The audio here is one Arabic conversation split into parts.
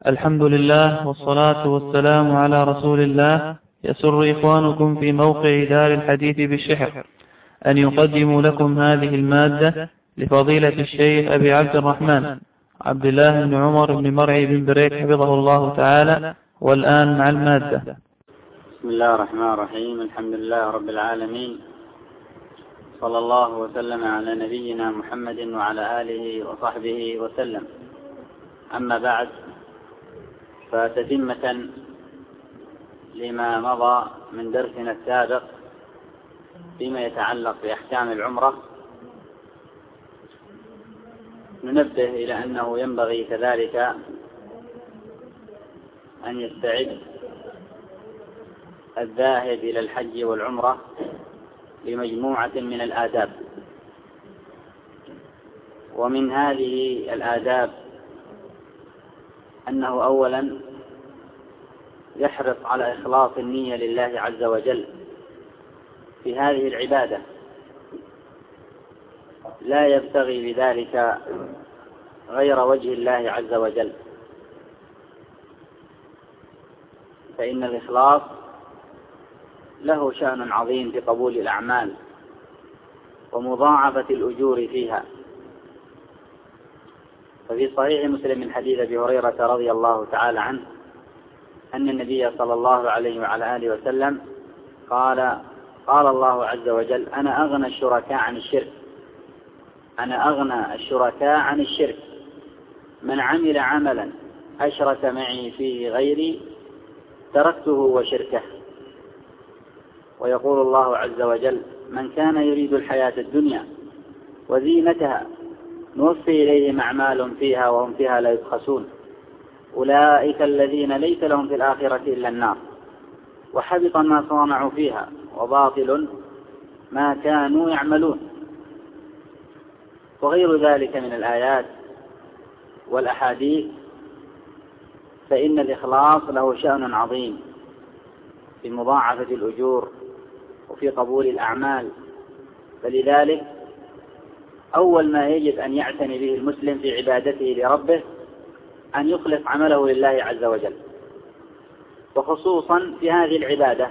الحمد لله والصلاة والسلام على رسول الله. يسر إخوانكم في موقع دار الحديث بالشحر أن يقدموا لكم هذه المادة لفضيلة الشيخ أبي عبد الرحمن عبد الله بن عمر بن مرعي بن بريك حفظه الله تعالى. والآن مع المادة. بسم الله الرحمن الرحيم. الحمد لله رب العالمين، صلى الله وسلم على نبينا محمد وعلى آله وصحبه وسلم. أما بعد، فتتمة لما مضى من درسنا السابق فيما يتعلق بأحكام العمرة، ننبه إلى أنه ينبغي كذلك أن يستعد الذاهب إلى الحج والعمرة بمجموعة من الآداب. ومن هذه الآداب أنه أولا يحرص على إخلاص النية لله عز وجل في هذه العبادة، لا يبتغي بذلك غير وجه الله عز وجل، فإن الإخلاص له شأن عظيم في قبول الأعمال ومضاعفة الأجور فيها. ففي صحيح مسلم من حديث أبي هريرة رضي الله تعالى عنه أن النبي صلى الله عليه وعلى آله وسلم قال الله عز وجل: أنا أغنى الشركاء عن الشرك، أنا أغنى الشركاء عن الشرك، من عمل عملا أشرك معي فيه غيري تركته وشركه. ويقول الله عز وجل: من كان يريد الحياة الدنيا وزينتها نوفي إليهم أعمالهم فيها وهم فيها لا يبخسون، أولئك الذين ليس لهم في الآخرة إلا النار، وحبط ما صنعوا فيها وباطل ما كانوا يعملون. وغير ذلك من الآيات والأحاديث، فإن الإخلاص له شأن عظيم في مضاعفة الأجور وفي قبول الأعمال. فلذلك أول ما يجب أن يعتني به المسلم في عبادته لربه أن يخلص عمله لله عز وجل، وخصوصا في هذه العبادة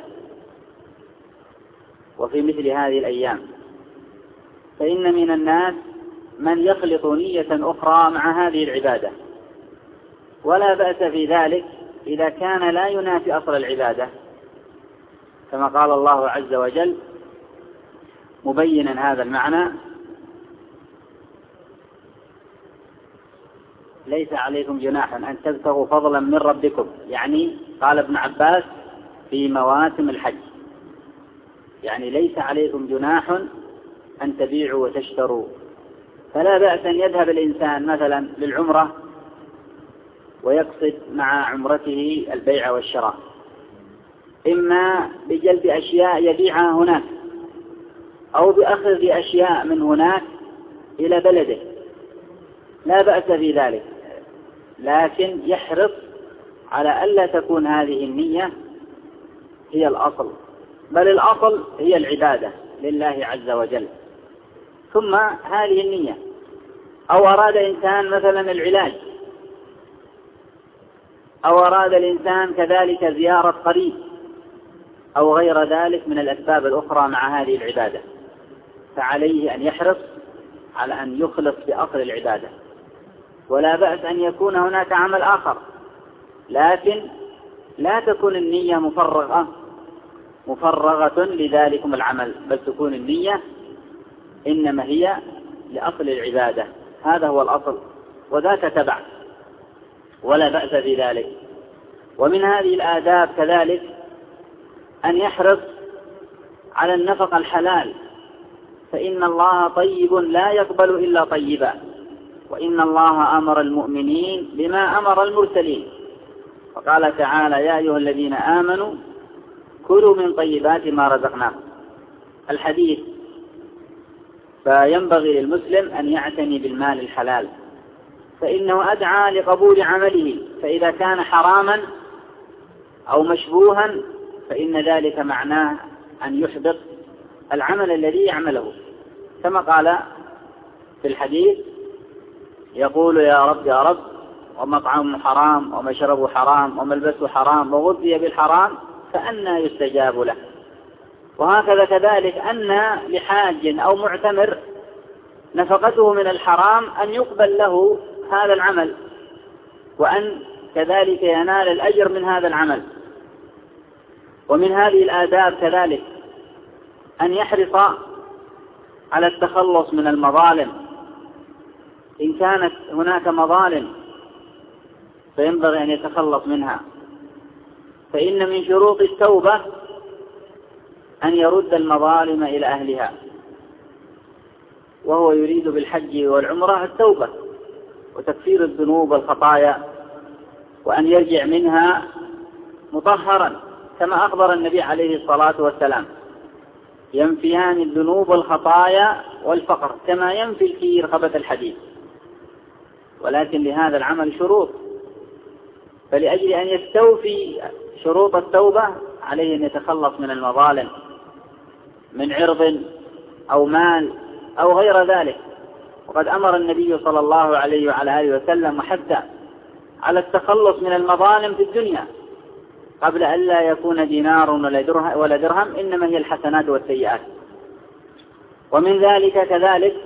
وفي مثل هذه الأيام، فإن من الناس من يخلط نية أخرى مع هذه العبادة، ولا بأس في ذلك إذا كان لا ينافي أصل العبادة، كما قال الله عز وجل مبينا هذا المعنى: ليس عليكم جناح أن تبتغوا فضلا من ربكم. يعني قال ابن عباس في مواسم الحج، يعني ليس عليكم جناح أن تبيعوا وتشتروا. فلا بأس أن يذهب الإنسان مثلا للعمرة ويقصد مع عمرته البيع والشراء، إما بجلب أشياء يبيعها هناك أو بأخذ أشياء من هناك إلى بلده، لا بأس في ذلك، لكن يحرص على ألا تكون هذه النية هي الأصل، بل الأصل هي العبادة لله عز وجل، ثم هذه النية. أو أراد إنسان مثلا العلاج، أو أراد الإنسان كذلك زيارة قريب أو غير ذلك من الأسباب الأخرى مع هذه العبادة، فعليه أن يحرص على أن يخلص بأصل العبادة. ولا بأس أن يكون هناك عمل آخر، لكن لا تكون النية مفرغة لذلكم العمل، بل تكون النية إنما هي لأصل العبادة، هذا هو الأصل، وذاك تبع، ولا بأس في ذلك. ومن هذه الآداب كذلك أن يحرص على النفقة الحلال، فإن الله طيب لا يقبل إلا طيبا، وإن الله أمر المؤمنين بما أمر المرسلين، وقال تعالى: يا أيها الذين آمنوا كلوا من طيبات ما رزقناكم، الحديث. فينبغي للمسلم أن يعتني بالمال الحلال، فإنه أدعى لقبول عمله، فإذا كان حراما أو مشبوها فإن ذلك معناه أن يحبط العمل الذي يعمله، كما قال في الحديث: يقول: يا رب يا رب ومطعمه حرام ومشربه حرام وملبسه حرام وغذي بالحرام فأنى يستجاب له. وهكذا كذلك أن لحاج أو معتمر نفقته من الحرام أن يقبل له هذا العمل، وأن كذلك ينال الأجر من هذا العمل. ومن هذه الآداب كذلك أن يحرص على التخلص من المظالم، إن كانت هناك مظالم فينبغي أن يتخلص منها، فإن من شروط التوبة أن يرد المظالم إلى أهلها، وهو يريد بالحج والعمرة التوبة وتكفير الذنوب والخطايا، وأن يرجع منها مطهرا كما أخبر النبي عليه الصلاة والسلام: ينفيان الذنوب والخطايا والفقر كما ينفي الكير خبث الحديد. ولكن لهذا العمل شروط، فلأجل أن يستوفي شروط التوبة عليه أن يتخلص من المظالم من عرض أو مال أو غير ذلك. وقد أمر النبي صلى الله عليه وعلى آله وسلم وحتى على التخلص من المظالم في الدنيا قبل أن لا يكون دينار ولا درهم، إنما هي الحسنات والسيئات. ومن ذلك كذلك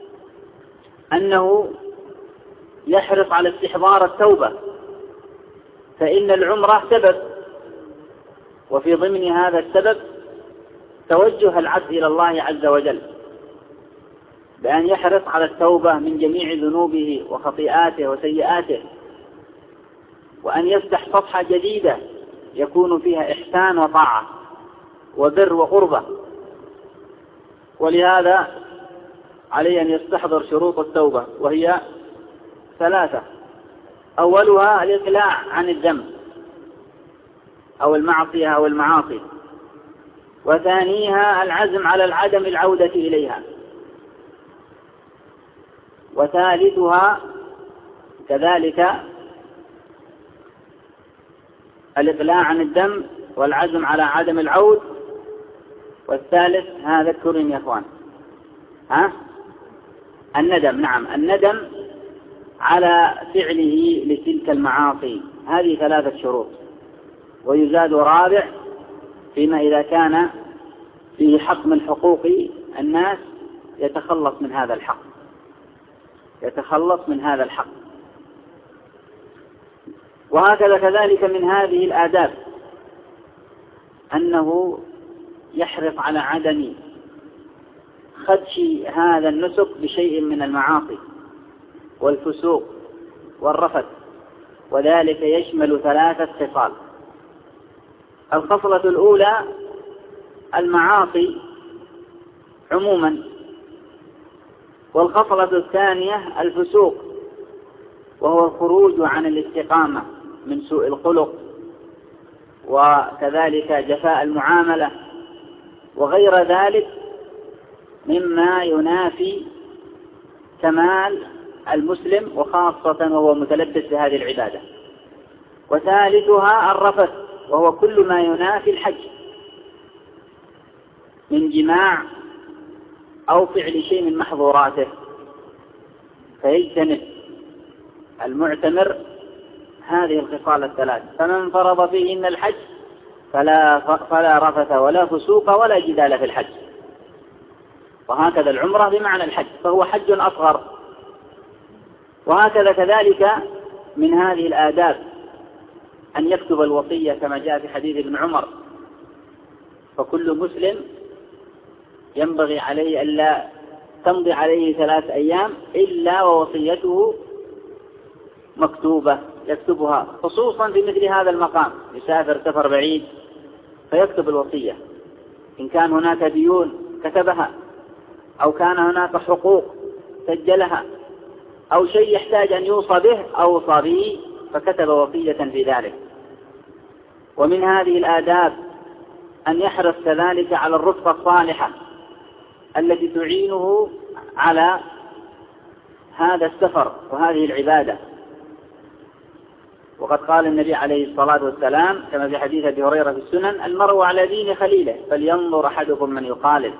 أنه يحرص على استحضار التوبة، فإن العمرة سبب، وفي ضمن هذا السبب توجه العبد إلى الله عز وجل بأن يحرص على التوبة من جميع ذنوبه وخطيئاته وسيئاته، وأن يفتح صفحة جديدة يكون فيها إحسان وطاعة وبر وقربة. ولهذا عليه أن يستحضر شروط التوبة، وهي 3: أولها الإقلاع عن الذنب أو المعصية أو المعاصي، وثانيها العزم على العدم العودة إليها، وثالثها كذلك الإقلاع عن الذنب والعزم على عدم العود، والثالث ذكرني يا أخوان الندم. نعم، الندم على فعله لتلك المعاصي. هذه 3 شروط، ويزاد رابع فيما إذا كان فيه حق من حقوق الناس يتخلص من هذا الحق، يتخلص من هذا الحق. وهكذا كذلك من هذه الآداب أنه يحرص على عدم خدش هذا النسك بشيء من المعاصي والفسوق والرفث، وذلك يشمل 3 خصال. الخصلة الأولى المعاصي عموما، والخصلة الثانية الفسوق، وهو الخروج عن الاستقامة من سوء الخلق وكذلك جفاء المعاملة وغير ذلك مما ينافي كمال المسلم، وخاصة وهو متلبس بهذه العبادة. وثالثها الرفث، وهو كل ما ينافي الحج من جماع أو فعل شيء من محظوراته، فيجتنب المعتمر هذه الخصال 3. فمن فرض فيهن الحج فلا رفث ولا فسوق ولا جدال في الحج. وهكذا العمرة بمعنى الحج، فهو حج أصغر. وهكذا كذلك من هذه الآداب أن يكتب الوصية كما جاء في حديث ابن عمر: فكل مسلم ينبغي عليه ألا تمضي عليه 3 أيام إلا ووصيته مكتوبة يكتبها، خصوصا في مثل هذا المقام، يسافر سفر بعيد فيكتب الوصية. إن كان هناك ديون كتبها، أو كان هناك حقوق سجلها، أو شيء يحتاج أن يوصى به أوصى به فكتب وصية في ذلك. ومن هذه الآداب أن يحرص كذلك على الرفقة الصالحة التي تعينه على هذا السفر وهذه العبادة. وقد قال النبي عليه الصلاة والسلام كما في حديث أبي هريرة في السنن: المرء على دين خليله فلينظر أحدكم من يخالل.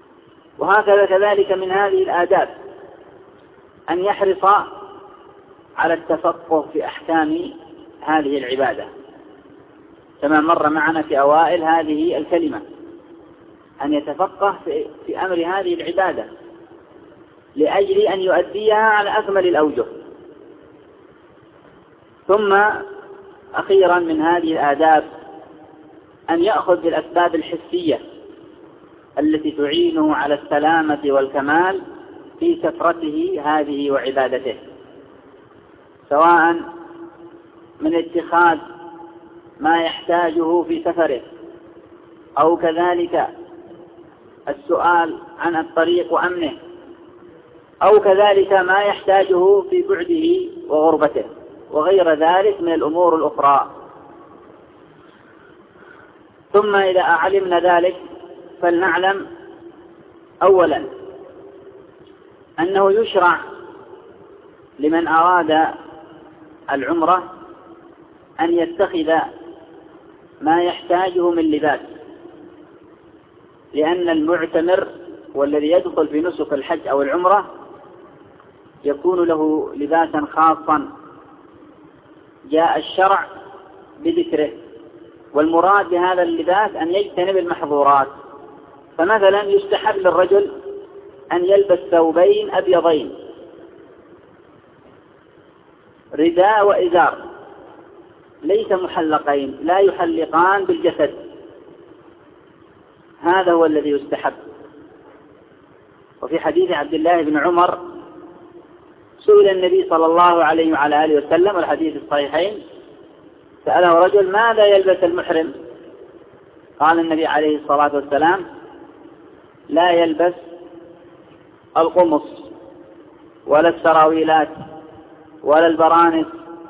وهكذا كذلك من هذه الآداب أن يحرص على التفقه في أحكام هذه العبادة، كما مر معنا في أوائل هذه الكلمة، أن يتفقه في أمر هذه العبادة لأجل أن يؤديها على أكمل الأوجه. ثم أخيرا من هذه الآداب أن يأخذ بالأسباب الحسية التي تعينه على السلامة والكمال في سفرته هذه وعبادته، سواء من اتخاذ ما يحتاجه في سفره، أو كذلك السؤال عن الطريق وأمنه، أو كذلك ما يحتاجه في بعده وغربته، وغير ذلك من الأمور الأخرى. ثم إذا علمنا ذلك فلنعلم أولا أنه يشرع لمن أراد العمرة أن يتخذ ما يحتاجه من لباس، لأن المعتمر والذي يدخل في نسك الحج أو العمرة يكون له لباسا خاصا جاء الشرع بذكره، والمراد بهذا اللباس أن يجتنب المحظورات. فمثلا يستحب للرجل أن يلبس ثوبين أبيضين، رداء وإزار، ليس محلقين، لا يحلقان بالجسد، هذا هو الذي يستحب. وفي حديث عبد الله بن عمر سئل النبي صلى الله عليه وعلى آله وسلم، والحديث الصحيحين، سأله رجل ماذا يلبس المحرم؟ قال النبي عليه الصلاة والسلام لا يلبس القمص ولا السراويلات ولا البرانس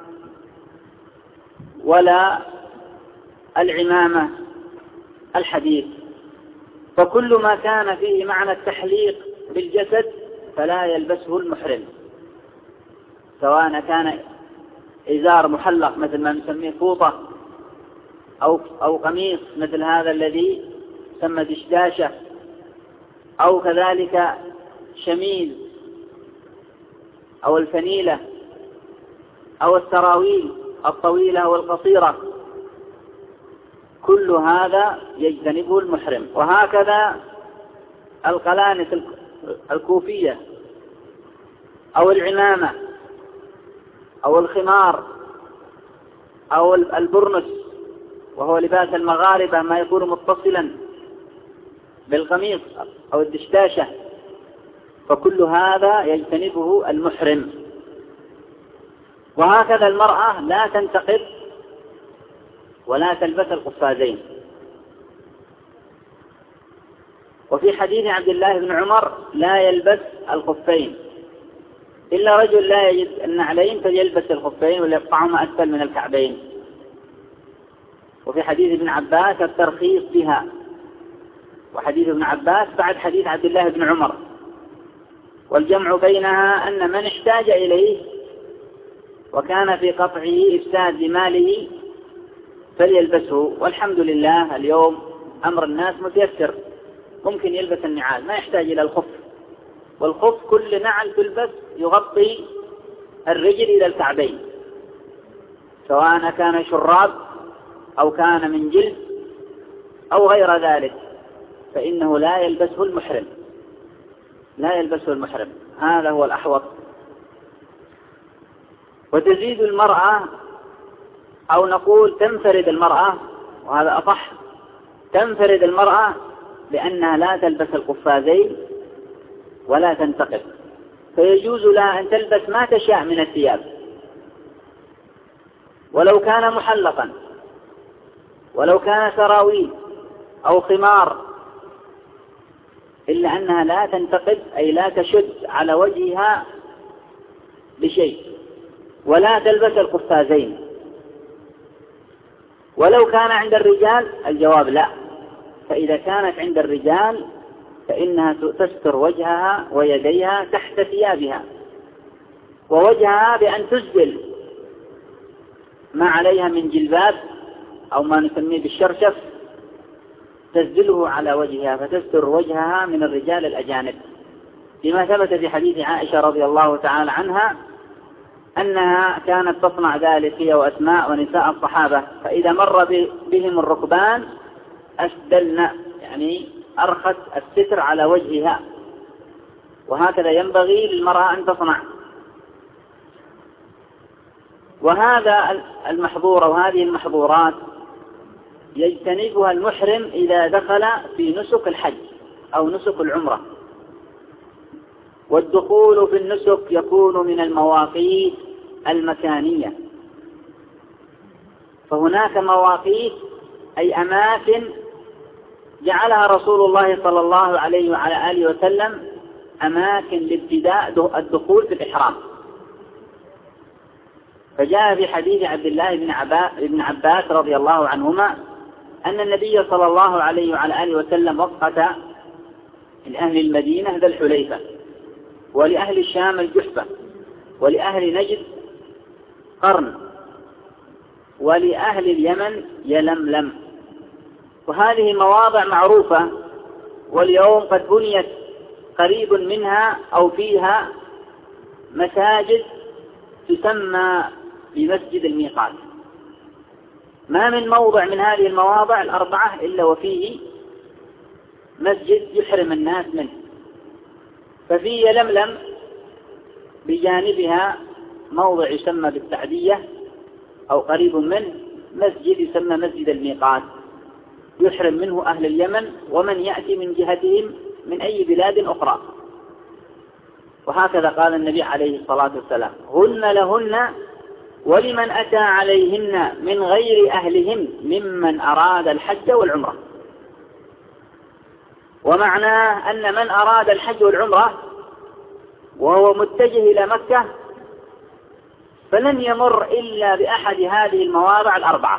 ولا العمامة الحديث، فكل ما كان فيه معنى التحليق بالجسد فلا يلبسه المحرم، سواء كان إزار محلق مثل ما نسميه فوطة، أو قميص مثل هذا الذي يسمى دشداشة، أو كذلك شميل أو الفنيلة أو السراويل الطويلة والقصيرة، كل هذا يجتنبه المحرم. وهكذا القلانس الكوفية أو العمامة أو الخمار أو البرنس، وهو لباس المغاربة ما يكون متصلا بالقميص أو الدشداشة، فكل هذا يجتنبه المحرم. وهكذا المرأة لا تنتقب ولا تلبس القفازين. وفي حديث عبد الله بن عمر لا يلبس الخفين إلا رجل لا يجد النعلين فليلبس الخفين وليقطعهما أسفل من الكعبين. وفي حديث ابن عباس الترخيص بها، وحديث ابن عباس بعد حديث عبد الله بن عمر، والجمع بينها أن من احتاج إليه وكان في قطعه إفساد لماله فليلبسه. والحمد لله اليوم أمر الناس متيسر، ممكن يلبس النعال ما يحتاج إلى الخف، والخف كل نعل تلبس يغطي الرجل إلى الكعبين، سواء كان شراب أو كان من جلد أو غير ذلك، فإنه لا يلبسه المحرم، لا يلبسه المحرم، هذا هو الأحوط. وتزيد المرأة، أو نقول تنفرد المرأة، وهذا أصح، تنفرد المرأة بأنها لا تلبس القفازين ولا تنتقب، فيجوز لها أن تلبس ما تشاء من الثياب ولو كان محلقا، ولو كان سراويل أو خمار، إلا أنها لا تنتقب، أي لا تشد على وجهها بشيء، ولا تلبس القفازين. ولو كان عند الرجال الجواب لا، فإذا كانت عند الرجال فإنها تستر وجهها ويديها تحت ثيابها، ووجهها بأن تسدل ما عليها من جلباب أو ما نسميه بالشرشف، تسدله على وجهها فتستر وجهها من الرجال الأجانب، لما ثبت في حديث عائشة رضي الله تعالى عنها أنها كانت تصنع ذلك هي وأسماء ونساء الصحابة، فإذا مر بهم الركبان أسدلن، يعني أرخت الستر على وجهها، وهكذا ينبغي للمرأة أن تصنع. وهذا المحظور وهذه المحظورات يجتنبها المحرم إذا دخل في نسك الحج أو نسك العمرة. والدخول في النسك يكون من المواقيت المكانية، فهناك مواقيت أي أماكن جعلها رسول الله صلى الله عليه وعلى آله وسلم أماكن لابتداء الدخول في الإحرام. فجاء في حديث عبد الله بن عباس رضي الله عنهما أن النبي صلى الله عليه وعلى آله وسلم وقت لأهل المدينة ذا الحليفة، ولأهل الشام الجحفة، ولأهل نجد قرن، ولأهل اليمن يلملم. وهذه مواضع معروفة، واليوم قد بنيت قريب منها أو فيها مساجد تسمى بمسجد الميقات. ما من موضع من هذه المواضع الأربعة إلا وفيه مسجد يحرم الناس منه. ففي يلملم بجانبها موضع يسمى بالسعدية أو قريب منه مسجد يسمى مسجد الميقات، يحرم منه أهل اليمن ومن يأتي من جهتهم من أي بلاد أخرى. وهكذا قال النبي عليه الصلاة والسلام: هن لهن ولمن أتى عليهن من غير أهلهم ممن أراد الحج والعمرة. ومعناه أن من أراد الحج والعمرة وهو متجه إلى مكة فلن يمر إلا بأحد هذه المواضع الأربعة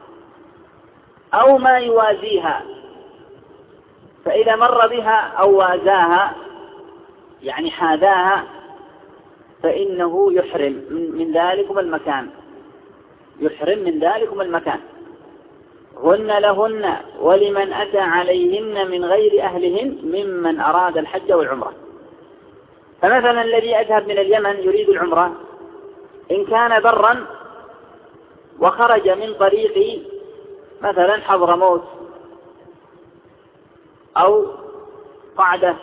أو ما يوازيها، فإذا مر بها أو وازاها يعني حاذاها فإنه يحرم من ذلكم المكان، يحرم من ذلكم المكان. هن لهن ولمن أتى عليهن من غير أهلهن ممن أراد الحج والعمرة. فمثلا الذي يذهب من اليمن يريد العمرة إن كان برا وخرج من طريق مثلا حضرموت أو قعدة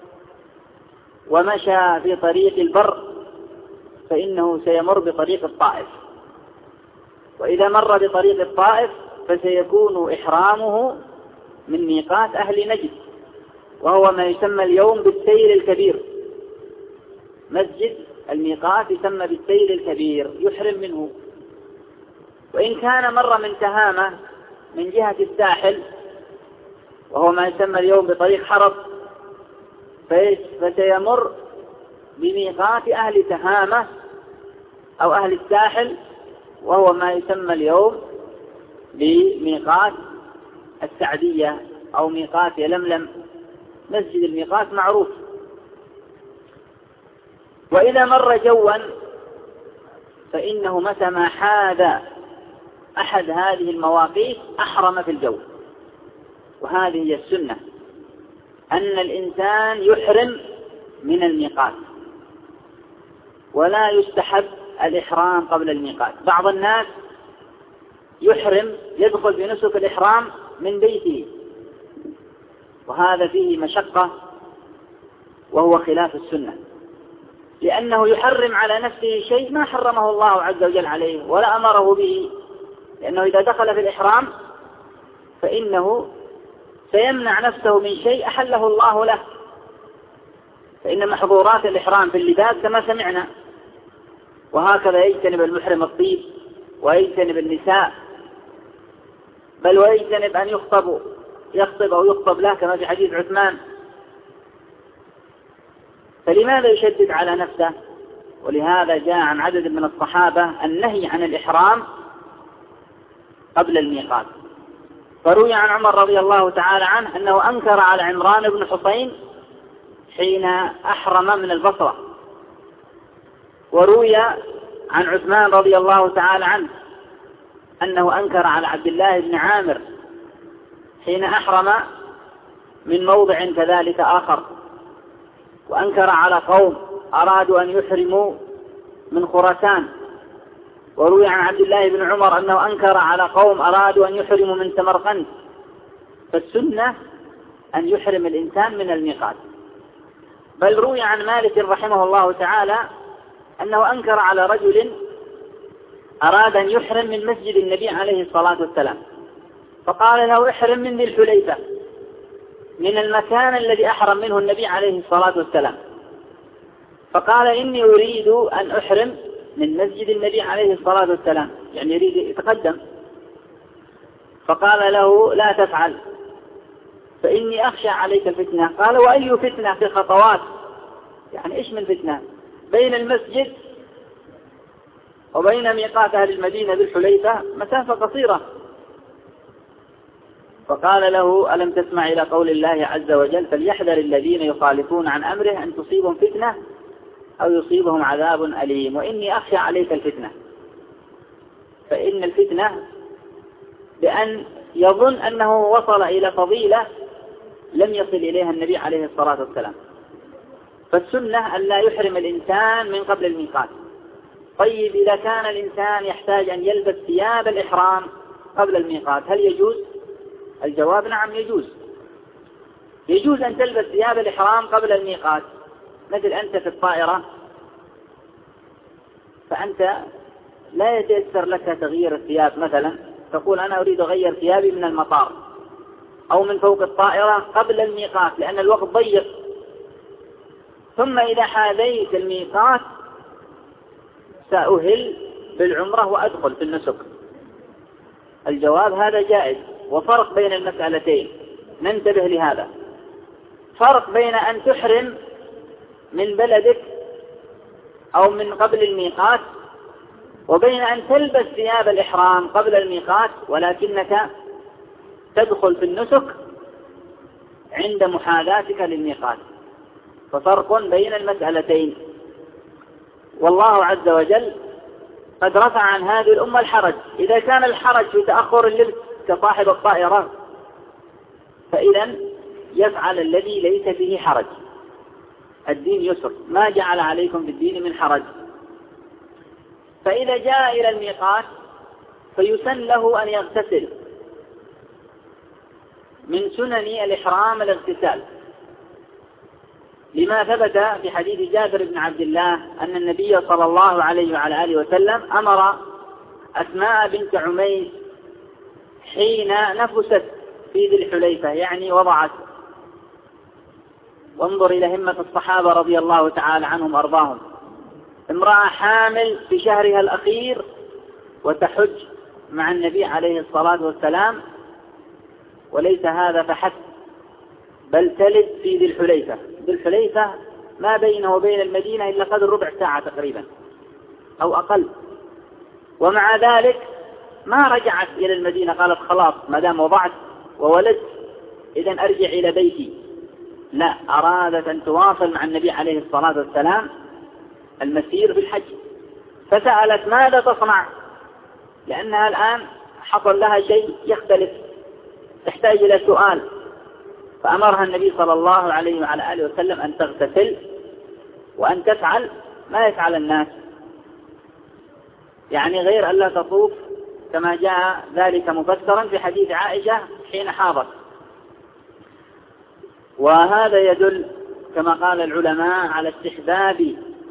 ومشى في طريق البر فإنه سيمر بطريق الطائف، وإذا مر بطريق الطائف فسيكون إحرامه من ميقات أهل نجد، وهو ما يسمى اليوم بالسير الكبير. مسجد الميقات يسمى بالسير الكبير يحرم منه. وإن كان مر من تهامة من جهة الساحل وهو ما يسمى اليوم بطريق حرب فسيمر بميقات أهل تهامة أو أهل الساحل وهو ما يسمى اليوم بميقات السعدية أو ميقات يلملم. مسجد الميقات معروف. وإذا مر جوا فإنه متى ما حاذ أحد هذه المواقيت أحرم في الجو. وهذه هي السنة، أن الإنسان يحرم من الميقات ولا يستحب الإحرام قبل الميقات. بعض الناس يحرم يدخل بنسك الإحرام من بيته، وهذا فيه مشقة وهو خلاف السنة، لأنه يحرم على نفسه شيء ما حرمه الله عز وجل عليه ولا أمره به، لأنه إذا دخل في الإحرام فإنه سيمنع نفسه من شيء أحله الله له. فإن محظورات الإحرام في اللباس كما سمعنا، وهكذا يجتنب المحرم الطيب ويجتنب النساء، بل ويجتنب أن يخطب أو يخطب له كما في حديث عثمان. فلماذا يشدد على نفسه؟ ولهذا جاء عن عدد من الصحابة النهي عن الإحرام قبل الميقات. فروي عن عمر رضي الله تعالى عنه أنه أنكر على عمران بن حسين حين أحرم من البصرة. وروي عن عثمان رضي الله تعالى عنه أنه أنكر على عبد الله بن عامر حين أحرم من موضع كذلك آخر. وأنكر على قوم أرادوا أن يحرموا من خراسان. وروي عن عبد الله بن عمر أنه أنكر على قوم أرادوا أن يحرموا من سمرقند. فالسنة أن يحرم الإنسان من الميقات. بل روي عن مالك رحمه الله تعالى أنه أنكر على رجل أراد أن يحرم من مسجد النبي عليه الصلاة والسلام، فقال له احرم من ذي الحليفة، من المكان الذي أحرم منه النبي عليه الصلاة والسلام. فقال إني أريد أن أحرم من مسجد النبي عليه الصلاة والسلام، يعني يريد يتقدم. فقال له لا تفعل فإني أخشى عليك الفتنة. قال وأي فتنة؟ في خطوات، يعني إيش من فتنة؟ بين المسجد وبين ميقات أهل المدينة بالحليفة مسافة قصيرة. فقال له ألم تسمع إلى قول الله عز وجل فليحذر الذين يخالفون عن أمره أن تصيبهم فتنة أو يصيبهم عذاب أليم وإني أخشى عليك الفتنة. فإن الفتنة بأن يظن أنه وصل إلى فضيلة لم يصل إليها النبي عليه الصلاة والسلام. فالسنة أن لا يحرم الإنسان من قبل الميقات. طيب إذا كان الإنسان يحتاج أن يلبس ثياب الإحرام قبل الميقات هل يجوز؟ الجواب نعم يجوز. يجوز أن تلبس ثياب الإحرام قبل الميقات. مثل أنت في الطائرة فأنت لا يتيسر لك تغيير الثياب، مثلا تقول أنا أريد أغير ثيابي من المطار أو من فوق الطائرة قبل الميقات لأن الوقت ضيق، ثم إذا حاذيت الميقات سأهل بالعمرة وأدخل في النسك. الجواب هذا جائز. وفرق بين المسألتين ننتبه لهذا، فرق بين أن تحرم من بلدك أو من قبل الميقات وبين أن تلبس ثياب الإحرام قبل الميقات ولكنك تدخل في النسك عند محاذاتك للميقات. ففرق بين المسألتين. والله عز وجل قد رفع عن هذه الأمة الحرج. إذا كان الحرج في تأخر اللبس كصاحب الطائرة فإذا يفعل الذي ليس فيه حرج. الدين يسر، ما جعل عليكم بالدين من حرج. فإذا جاء إلى الميقات فيسن له أن يغتسل. من سنن الإحرام الاغتسال، لما ثبت في حديث جابر بن عبد الله أن النبي صلى الله عليه وعلى آله وسلم أمر أسماء بنت عميس حين نفست في ذي الحليفة، يعني وضعت. وانظر إلى همة الصحابة رضي الله تعالى عنهم وأرضاهم، امرأة حامل في شهرها الأخير وتحج مع النبي عليه الصلاة والسلام، وليس هذا فحسب بل تلد في ذي الحليفة. ذي الحليفة ما بينه وبين المدينة إلا قدر ربع ساعة تقريبا أو أقل، ومع ذلك ما رجعت إلى المدينة قالت خلاص ما دام وضعت وولدت إذن أرجع إلى بيتي. لا، أرادت أن تواصل مع النبي عليه الصلاة والسلام المسير في الحج. فسألت ماذا تصنع، لأنها الآن حصل لها شيء يختلف تحتاج إلى سؤال. فأمرها النبي صلى الله عليه وعلى آله وسلم أن تغتسل وأن تفعل ما يفعل الناس، يعني غير أن لا تطوف كما جاء ذلك مفسرا في حديث عائشة حين حاضت. وهذا يدل كما قال العلماء على استحباب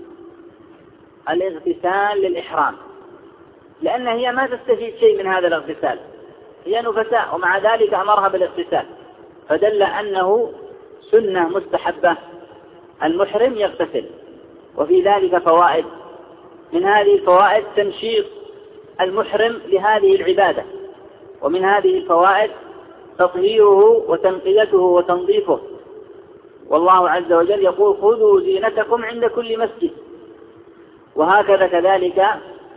الاغتسال للإحرام، لأن هي ما تستفيد شيء من هذا الاغتسال، هي نفساء ومع ذلك أمرها بالاغتسال، فدل أنه سنة مستحبة المحرم يغتسل. وفي ذلك فوائد، من هذه الفوائد تنشيط المحرم لهذه العبادة، ومن هذه الفوائد تطهيره وتنقيته وتنظيفه. والله عز وجل يقول خذوا زينتكم عند كل مسجد. وهكذا كذلك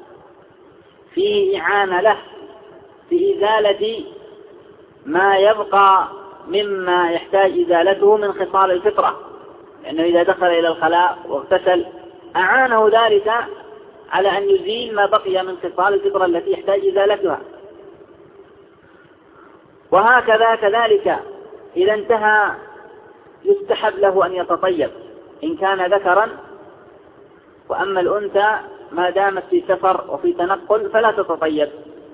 فيه إعانة له في إزالة ما يبقى مما يحتاج إزالته من خصال الفطرة، لأنه إذا دخل إلى الخلاء واغتسل أعانه ذلك على أن يزيل ما بقي من خصال الفطرة التي يحتاج إزالتها. وهكذا كذلك إذا انتهى يستحب له أن يتطيب إن كان ذكرا، وأما الأنثى ما دامت في سفر وفي تنقل فلا تتطيب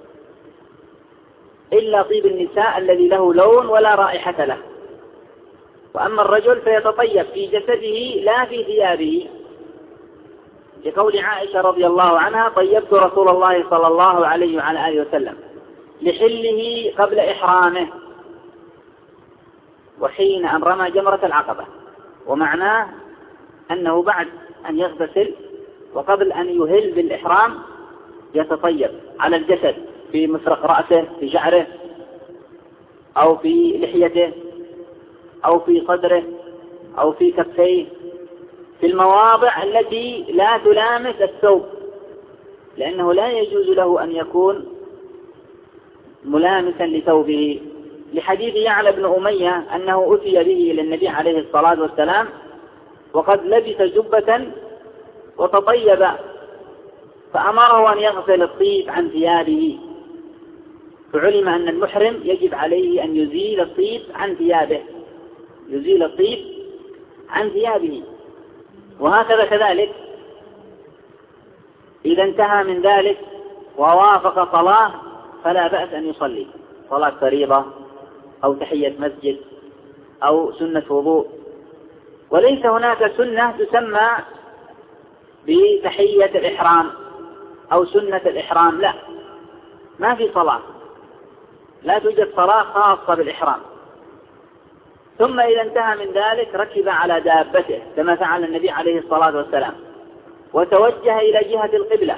إلا طيب النساء الذي له لون ولا رائحة له. وأما الرجل فيتطيب في جسده لا في ثيابه، لقول عائشة رضي الله عنها: طيبت رسول الله صلى الله عليه وعلى آله وسلم لحله قبل إحرامه وحين أن رمى جمرة العقبة. ومعناه أنه بعد أن يغتسل وقبل أن يهل بالإحرام يتطيب على الجسد، في مفرق رأسه، في شعره، أو في لحيته، أو في صدره، أو في كفيه، في المواضع التي لا تلامس الثوب، لأنه لا يجوز له أن يكون ملامسا لثوبه، لحديث يعلى بن أمية أنه أتي به إلى النبي عليه الصلاة والسلام وقد لبس جبة وتطيب، فأمره أن يغسل الطيب عن ثيابه، فعلم أن المحرم يجب عليه أن يزيل الطيب عن ثيابه، يزيل الطيب عن ثيابه. وهكذا كذلك إذا انتهى من ذلك ووافق صلاة فلا بأس أن يصلي صلاة فريضة أو تحية مسجد أو سنة وضوء. وليس هناك سنة تسمى بتحية الإحرام أو سنة الإحرام، لا، ما في صلاة، لا توجد صلاة خاصة بالإحرام. ثم إذا انتهى من ذلك ركب على دابته كما فعل النبي عليه الصلاة والسلام وتوجه إلى جهة القبلة،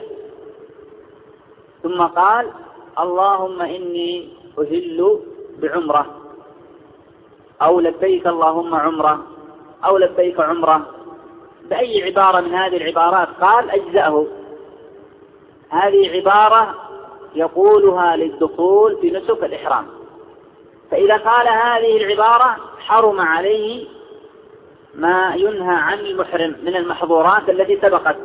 ثم قال: اللهم إني أهل بعمرة، أو لبيك اللهم عمرة، أو لبيك عمرة، بأي عبارة من هذه العبارات قال أجزأه. هذه عبارة يقولها للدخول في نسك الإحرام، فإذا قال هذه العبارة حرم عليه ما ينهى عن المحرم من المحظورات التي سبقت.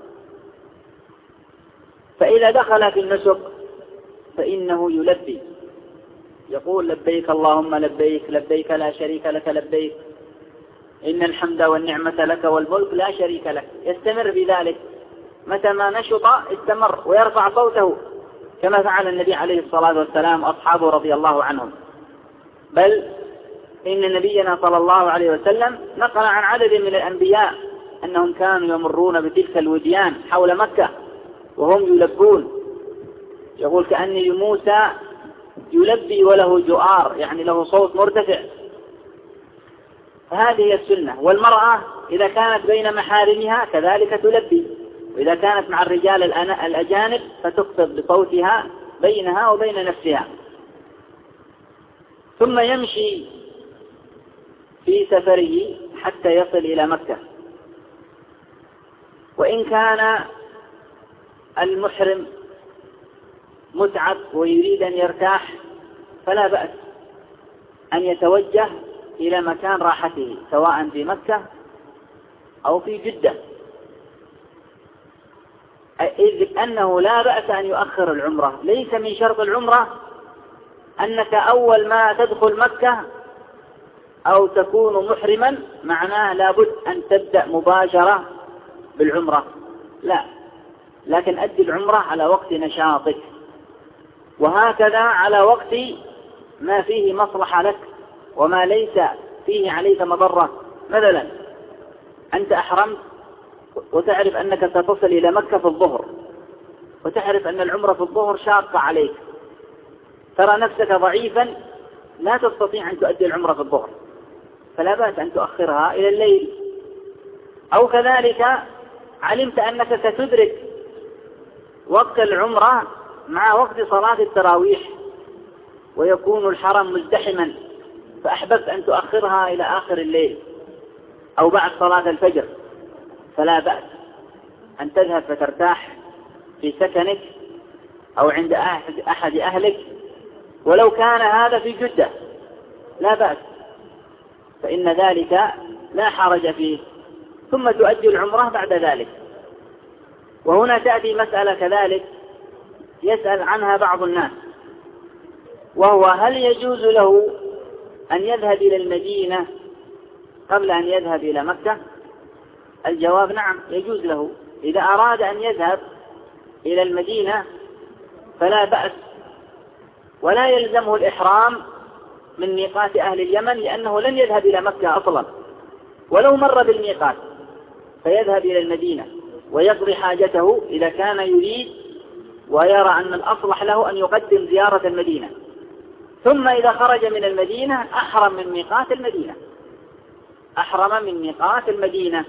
فإذا دخل في النسك فإنه يلبي، يقول: لبيك اللهم لبيك، لبيك لا شريك لك لبيك، إن الحمد والنعمة لك والملك لا شريك لك. يستمر بذلك، متى ما نشط استمر ويرفع صوته كما فعل النبي عليه الصلاة والسلام وأصحابه رضي الله عنهم. بل إن نبينا صلى الله عليه وسلم نقل عن عدد من الأنبياء أنهم كانوا يمرون بتلك الوديان حول مكة وهم يلبون، يقول: كأني موسى يلبي وله جؤار، يعني له صوت مرتفع. فهذه هي السنة. والمرأة إذا كانت بين محارمها كذلك تلبي، وإذا كانت مع الرجال الأجانب فتخفض بصوتها بينها وبين نفسها. ثم يمشي في سفره حتى يصل إلى مكة. وإن كان المحرم متعب ويريد أن يرتاح فلا بأس أن يتوجه إلى مكان راحته سواء في مكة أو في جدة، إذ أنه لا بأس أن يؤخر العمرة. ليس من شرط العمرة أنك أول ما تدخل مكة أو تكون محرما معناه لابد أن تبدأ مباشرة بالعمرة، لا، لكن أدي العمرة على وقت نشاطك، وهكذا على وقت ما فيه مصلحة لك وما ليس فيه عليك مضرة. مثلا أنت أحرمت وتعرف أنك ستصل إلى مكة في الظهر، وتعرف أن العمرة في الظهر شاقة عليك، ترى نفسك ضعيفا لا تستطيع أن تؤدي العمرة في الظهر، فلا بأس أن تؤخرها إلى الليل. أو كذلك علمت أنك ستدرك وقت العمرة مع وقت صلاة التراويح ويكون الحرم مزدحما، فأحببت أن تؤخرها إلى آخر الليل أو بعد صلاة الفجر، فلا بأس أن تذهب فترتاح في سكنك أو عند أحد أهلك، ولو كان هذا في جدة لا بأس، فإن ذلك لا حرج فيه، ثم تؤدي العمرة بعد ذلك. وهنا تأتي مسألة كذلك يسأل عنها بعض الناس، وهو: هل يجوز له أن يذهب إلى المدينة قبل أن يذهب إلى مكة؟ الجواب: نعم، يجوز له إذا أراد أن يذهب إلى المدينة فلا بأس، ولا يلزمه الإحرام من ميقات أهل اليمن، لأنه لن يذهب إلى مكة أصلا، ولو مر بالميقات فيذهب إلى المدينة ويقضي حاجته إذا كان يريد ويرى أن الأصلح له أن يقدم زيارة المدينة. ثم إذا خرج من المدينة أحرم من ميقات المدينة، أحرم من ميقات المدينة،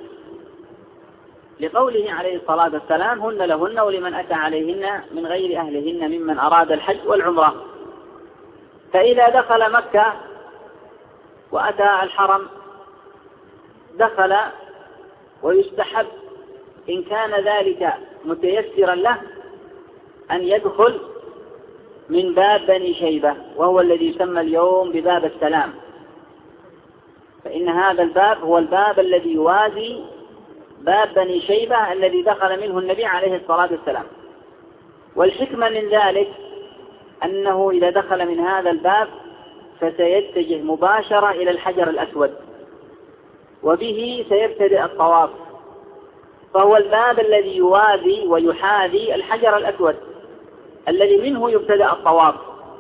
لقوله عليه الصلاة والسلام: هن لهن ولمن أتى عليهن من غير أهلهن ممن أراد الحج والعمرة. فإذا دخل مكة وأتى الحرم دخل، ويستحب إن كان ذلك متيسرا له أن يدخل من باب بني شيبة، وهو الذي يسمى اليوم بباب السلام، فإن هذا الباب هو الباب الذي يوازي باب بني شيبة الذي دخل منه النبي عليه الصلاة والسلام. والحكمة من ذلك أنه إذا دخل من هذا الباب فسيتجه مباشرة إلى الحجر الأسود، وبه سيبتدئ الطواف، فهو الباب الذي يوازي ويحاذي الحجر الأسود الذي منه يبتدأ الطواف.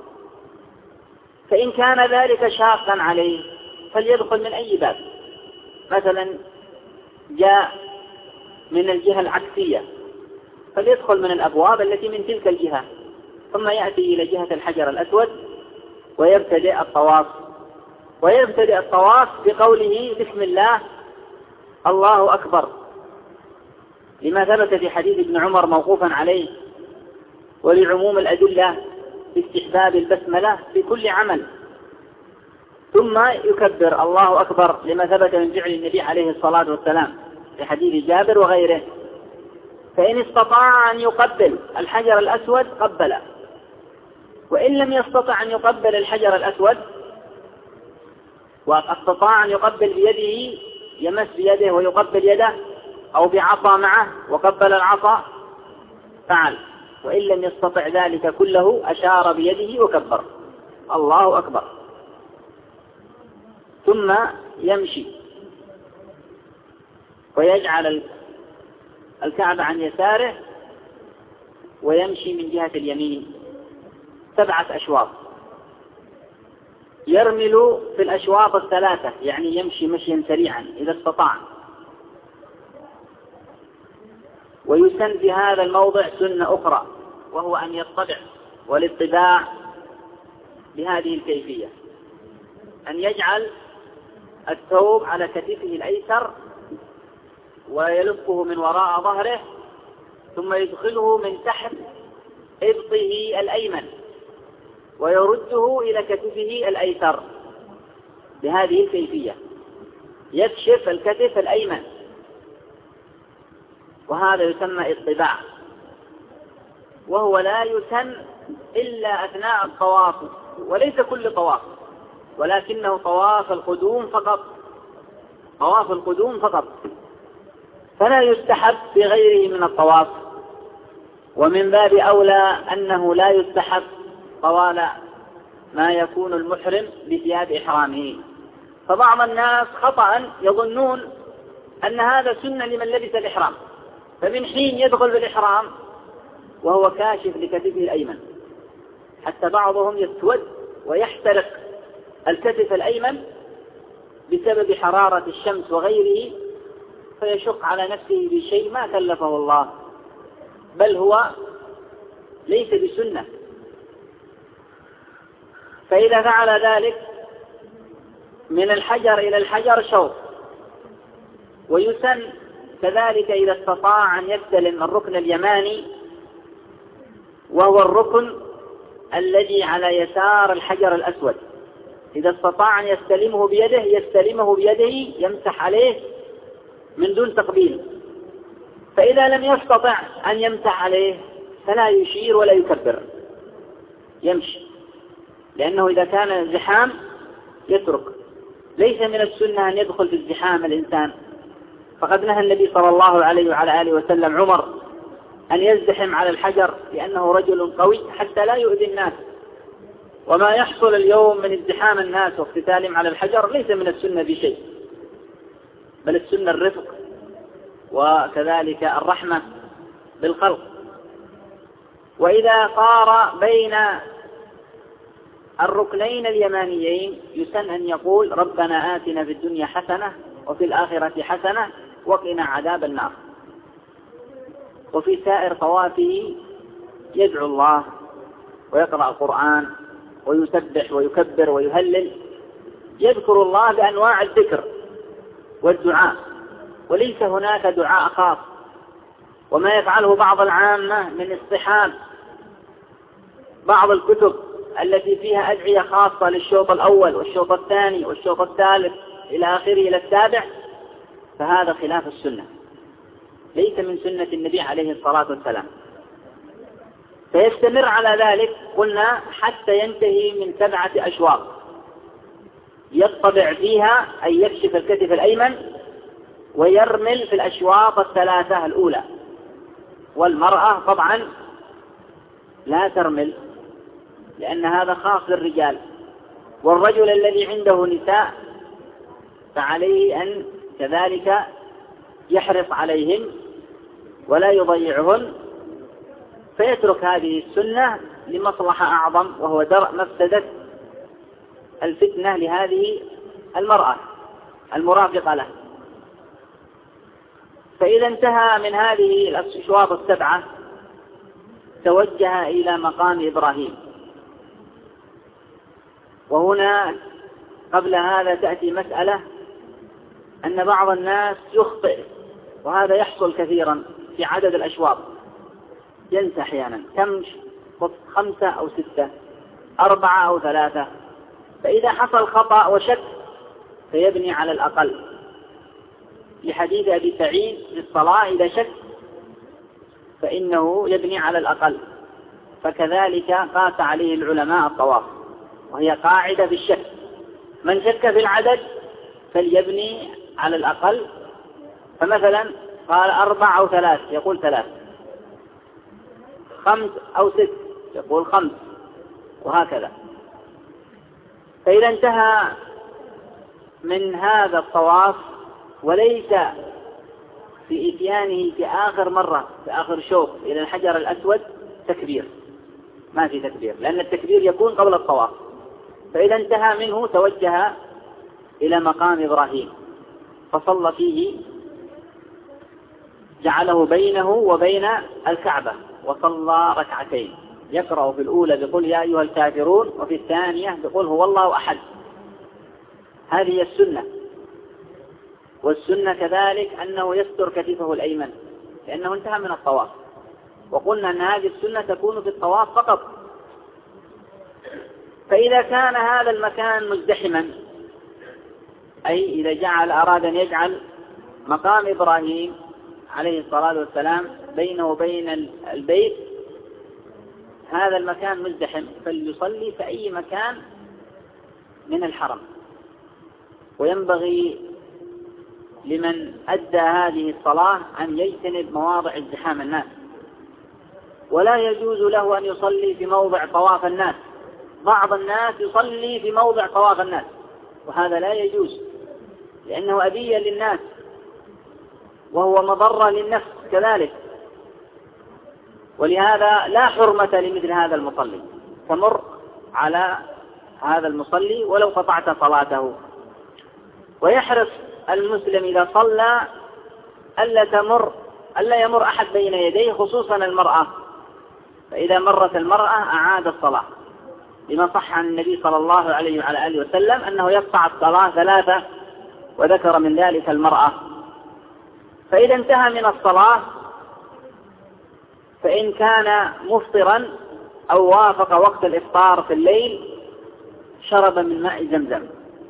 فإن كان ذلك شاقا عليه فليدخل من أي باب، مثلا جاء من الجهة العكسية فليدخل من الأبواب التي من تلك الجهة، ثم يأتي إلى جهة الحجر الأسود ويبتدئ الطواف. ويبتدئ الطواف بقوله: بسم الله الله أكبر، لما ثبت في حديث ابن عمر موقوفا عليه، ولعموم الأدلة باستحباب البسملة في كل عمل. ثم يكبر الله أكبر لما ثبت من فعل النبي عليه الصلاة والسلام في حديث جابر وغيره. فإن استطاع أن يقبل الحجر الأسود قبل، وإن لم يستطع أن يقبل الحجر الأسود واستطاع أن يقبل بيده يمس بيده ويقبل يده، أو بعصا معه وقبل العصا فعل، وإن لم يستطع ذلك كله أشار بيده وكبر الله أكبر. ثم يمشي ويجعل الكعبة عن يساره ويمشي من جهة اليمين 7 أشواط، يرمل في الأشواط 3، يعني يمشي مشيا سريعا إذا استطاع. ويسن في هذا الموضع سنة أخرى، وهو أن يطبع، والاطباع بهذه الكيفية: أن يجعل الثوب على كتفه الأيسر ويلفه من وراء ظهره، ثم يدخله من تحت إبطه الأيمن ويرده إلى كتفه الأيسر بهذه الكيفية، يكشف الكتف الأيمن، وهذا يسمى اطباع. وهو لا يسن إلا أثناء الطواف، وليس كل طواف، ولكنه طواف القدوم فقط، طواف القدوم فقط، فلا يستحب في غيره من الطواف. ومن باب أولى أنه لا يستحب طوال ما يكون المحرم بثياب إحرامه. فبعض الناس خطأ يظنون أن هذا سنة لمن لبس الإحرام، فمن حين يدخل بالإحرام وهو كاشف لكتفه الأيمن، حتى بعضهم يسود ويحترق الكتف الأيمن بسبب حرارة الشمس وغيره، فيشق على نفسه بشيء ما كلفه الله، بل هو ليس بسنة. فإذا فعل ذلك من الحجر إلى الحجر شوط. ويسن كذلك إذا استطاع أن يستلم الركن اليماني، وهو الركن الذي على يسار الحجر الأسود، إذا استطاع أن يستلمه بيده يستلمه بيده، يمسح عليه من دون تقبيل. فإذا لم يستطع أن يمسح عليه فلا يشير ولا يكبر، يمشي، لأنه إذا كان زحام يترك. ليس من السنة أن يدخل في الزحام الإنسان، فقد نهى النبي صلى الله عليه وعلى آله وسلم عمر أن يزدحم على الحجر، لأنه رجل قوي حتى لا يؤذي الناس. وما يحصل اليوم من ازدحام الناس واقتتالهم على الحجر ليس من السنة بشيء، بل السنة الرفق وكذلك الرحمة بالخلق. وإذا صار بين الركنين اليمانيين يسن أن يقول ربنا آتنا في الدنيا حسنة وفي الآخرة حسنة وقنا عذاب النار. وفي سائر طوافه يدعو الله ويقرأ القرآن ويسبح ويكبر ويهلل، يذكر الله بأنواع الذكر والدعاء، وليس هناك دعاء خاص. وما يفعله بعض العامة من اصطحاب بعض الكتب التي فيها أدعية خاصة للشوط الأول والشوط الثاني والشوط الثالث إلى آخره إلى السابع، فهذا خلاف السنة، ليس من سنة النبي عليه الصلاة والسلام. فيستمر على ذلك قلنا حتى ينتهي من 7 أشواط يطبع فيها أي يكشف الكتف الأيمن ويرمل في الأشواط 3 الأولى. والمرأة طبعا لا ترمل لأن هذا خاص بالرجال، والرجل الذي عنده نساء فعليه أن كذلك يحرص عليهن ولا يضيعهن، فيترك هذه السنة لمصلحة أعظم وهو درء مفسدة الفتنة لهذه المرأة المرافقة له. فإذا انتهى من هذه الأشواط 7 توجه إلى مقام إبراهيم. وهنا قبل هذا تأتي مسألة أن بعض الناس يخطئ، وهذا يحصل كثيرا في عدد الأشواط، ينسى أحيانا كم 5 أو 6 4 أو 3، فإذا حصل خطأ وشك فيبني على الأقل، لحديث أبي سعيد في الصلاة إذا شك فإنه يبني على الأقل. فكذلك قاس عليه العلماء الطواف، وهي قاعدة في الشك، من شك في العدد فليبني على الأقل. فمثلا قال 4 أو 3 يقول 3، 5 أو 6 يقول 5، وهكذا. فإذا انتهى من هذا الطواف وليس في إتيانه في آخر مرة في آخر شوط إلى الحجر الأسود تكبير، ما في تكبير، لأن التكبير يكون قبل الطواف. فإذا انتهى منه توجه إلى مقام إبراهيم فصلى فيه، جعله بينه وبين الكعبة وصلى 2 ركعتين، يقرأ في الأولى بقول يا أيها الكافرون وفي الثانية بقول هو الله أحد. هذه السنة. والسنة كذلك أنه يستر كتفه الأيمن لأنه انتهى من الطواف، وقلنا أن هذه السنة تكون في الطواف فقط. فإذا كان هذا المكان مزدحما، أي إذا أراد أن يجعل مقام إبراهيم عليه الصلاة والسلام بينه وبين البيت هذا المكان مزدحم، فليصلي في أي مكان من الحرم. وينبغي لمن أدى هذه الصلاة أن يجتنب مواضع ازدحام الناس، ولا يجوز له أن يصلي في موضع طواف الناس. بعض الناس يصلي في موضع طواف الناس، وهذا لا يجوز لأنه أذية للناس وهو مضرة للنفس كذلك. ولهذا لا حرمة لمثل هذا المصلي، تمر على هذا المصلي ولو قطعت صلاته. ويحرص المسلم إذا صلى ألا يمر أحد بين يديه، خصوصا المرأة، فإذا مرت المرأة أعاد الصلاة، لما صح عن النبي صلى الله عليه وعلى آله وسلم أنه يقطع الصلاة 3 وذكر من ذلك المرأة. فإذا انتهى من الصلاة فإن كان مفطرا أو وافق وقت الإفطار في الليل شرب من ماء زمزم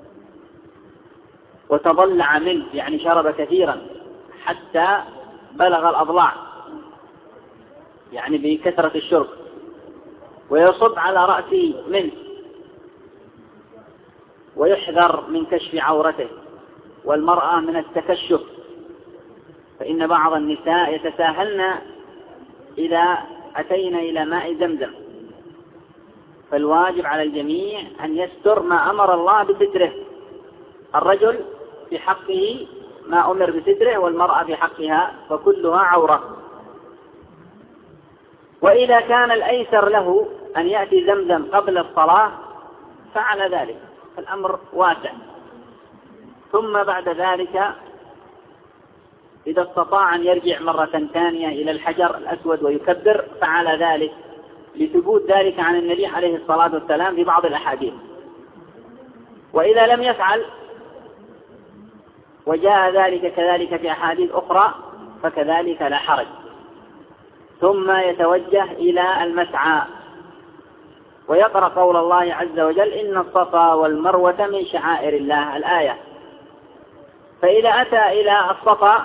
وتضلع منه، يعني شرب كثيرا حتى بلغ الأضلاع، يعني بكثرة الشرب، ويصب على رأسه منه، ويحذر من كشف عورته، والمرأة من التكشف، فإن بعض النساء يتساهلن إذا أتينا إلى ماء زمزم. فالواجب على الجميع أن يستر ما أمر الله بستره. الرجل في حقه ما أمر بستره، والمرأة في حقها فكلها عورة. وإذا كان الأيسر له أن يأتي زمزم قبل الصلاة فعل ذلك، فالأمر واسع. ثم بعد ذلك إذا استطاع أن يرجع مرة ثانية إلى الحجر الأسود ويكبر فعل ذلك، لثبوت ذلك عن النبي عليه الصلاة والسلام في بعض الأحاديث. وإذا لم يفعل وجاء ذلك كذلك في أحاديث أخرى فكذلك لا حرج. ثم يتوجه إلى المسعى ويقرأ قول الله عز وجل: إن الصفا والمروة من شعائر الله، الآية. فإذا أتى إلى الصفا